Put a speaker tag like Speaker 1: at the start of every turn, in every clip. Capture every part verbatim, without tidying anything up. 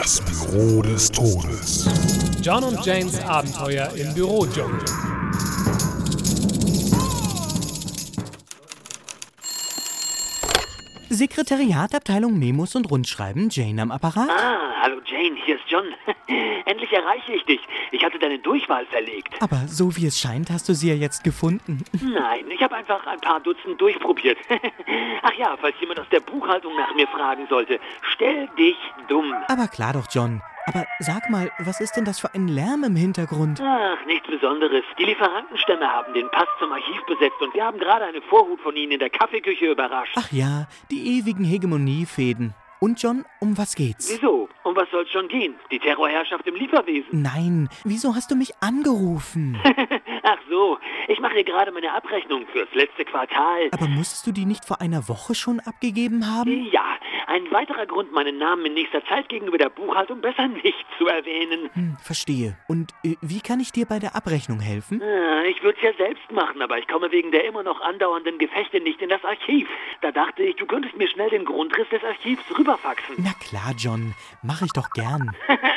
Speaker 1: Das Büro des Todes.
Speaker 2: John und Janes Abenteuer im Bürodschungel.
Speaker 3: Sekretariat, Abteilung Memos und Rundschreiben, Jane am Apparat.
Speaker 4: Ah, hallo Jane, hier ist John. Endlich erreiche ich dich. Ich hatte deine Durchwahl verlegt.
Speaker 3: Aber so wie es scheint, hast du sie ja jetzt gefunden.
Speaker 4: Nein, ich habe einfach ein paar Dutzend durchprobiert. Ach ja, falls jemand aus der Buchhaltung nach mir fragen sollte, stell dich dumm.
Speaker 3: Aber klar doch, John. Aber sag mal, was ist denn das für ein Lärm im Hintergrund?
Speaker 4: Ach, nichts Besonderes. Die Lieferantenstämme haben den Pass zum Archiv besetzt und wir haben gerade eine Vorhut von ihnen in der Kaffeeküche überrascht.
Speaker 3: Ach ja, die ewigen Hegemoniefäden. Und John, um was geht's?
Speaker 4: Wieso? Um was soll's schon gehen? Die Terrorherrschaft im Lieferwesen?
Speaker 3: Nein, wieso hast du mich angerufen?
Speaker 4: Ach so, ich mache hier gerade meine Abrechnung fürs letzte Quartal.
Speaker 3: Aber musstest du die nicht vor einer Woche schon abgegeben haben?
Speaker 4: Ja, ein weiterer Grund, meinen Namen in nächster Zeit gegenüber der Buchhaltung besser nicht zu erwähnen.
Speaker 3: Hm, verstehe. Und äh, wie kann ich dir bei der Abrechnung helfen?
Speaker 4: Ah, ich würde es ja selbst machen, aber ich komme wegen der immer noch andauernden Gefechte nicht in das Archiv. Da dachte ich, du könntest mir schnell den Grundriss des Archivs rüberfaxen.
Speaker 3: Na klar, John. Mach ich doch gern.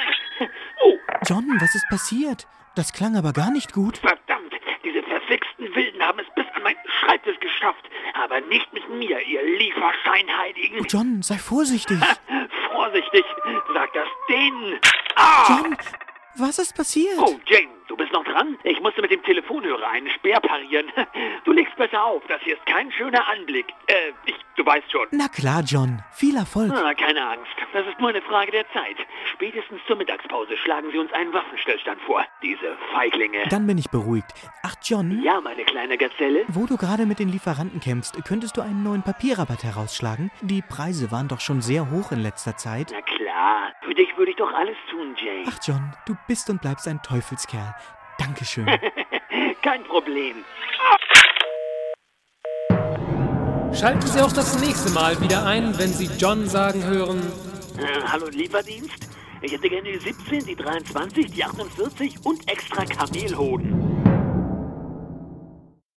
Speaker 4: Oh,
Speaker 3: John, was ist passiert? Das klang aber gar nicht gut.
Speaker 4: verdammt, diese verflixten Wilden haben es bis an meinen Schreibtisch geschafft. Aber nicht mit mir, ihr Lieferscheinheiligen.
Speaker 3: John, sei vorsichtig.
Speaker 4: Vorsichtig, sag das denen. Ah!
Speaker 3: John, was ist passiert?
Speaker 4: Oh, Jane, du bist noch dran? Ich musste mit dem Telefonhörer einen Speer parieren. Du legst besser auf, das hier ist kein schöner Anblick. Äh, ich, du weißt schon.
Speaker 3: Na klar, John. Viel Erfolg.
Speaker 4: Ah, keine Angst, das ist nur eine Frage der Zeit. Spätestens zur Mittagspause schlagen sie uns einen Waffenstillstand vor, diese Feiglinge.
Speaker 3: Dann bin ich beruhigt. Ach, John,
Speaker 4: Ja, meine kleine Gazelle?
Speaker 3: wo du gerade mit den Lieferanten kämpfst, könntest du einen neuen Papierrabatt herausschlagen? Die Preise waren doch schon sehr hoch in letzter Zeit.
Speaker 4: Na klar, für dich würde ich doch alles tun, Jane.
Speaker 3: Ach, John, du bist und bleibst ein Teufelskerl. Dankeschön.
Speaker 4: Kein Problem.
Speaker 2: Schalten Sie auch das nächste Mal wieder ein, wenn Sie John sagen hören:
Speaker 4: Äh, hallo Lieferdienst? Ich hätte gerne die siebzehn, die dreiundzwanzig, die achtundvierzig und extra Kamelhoden.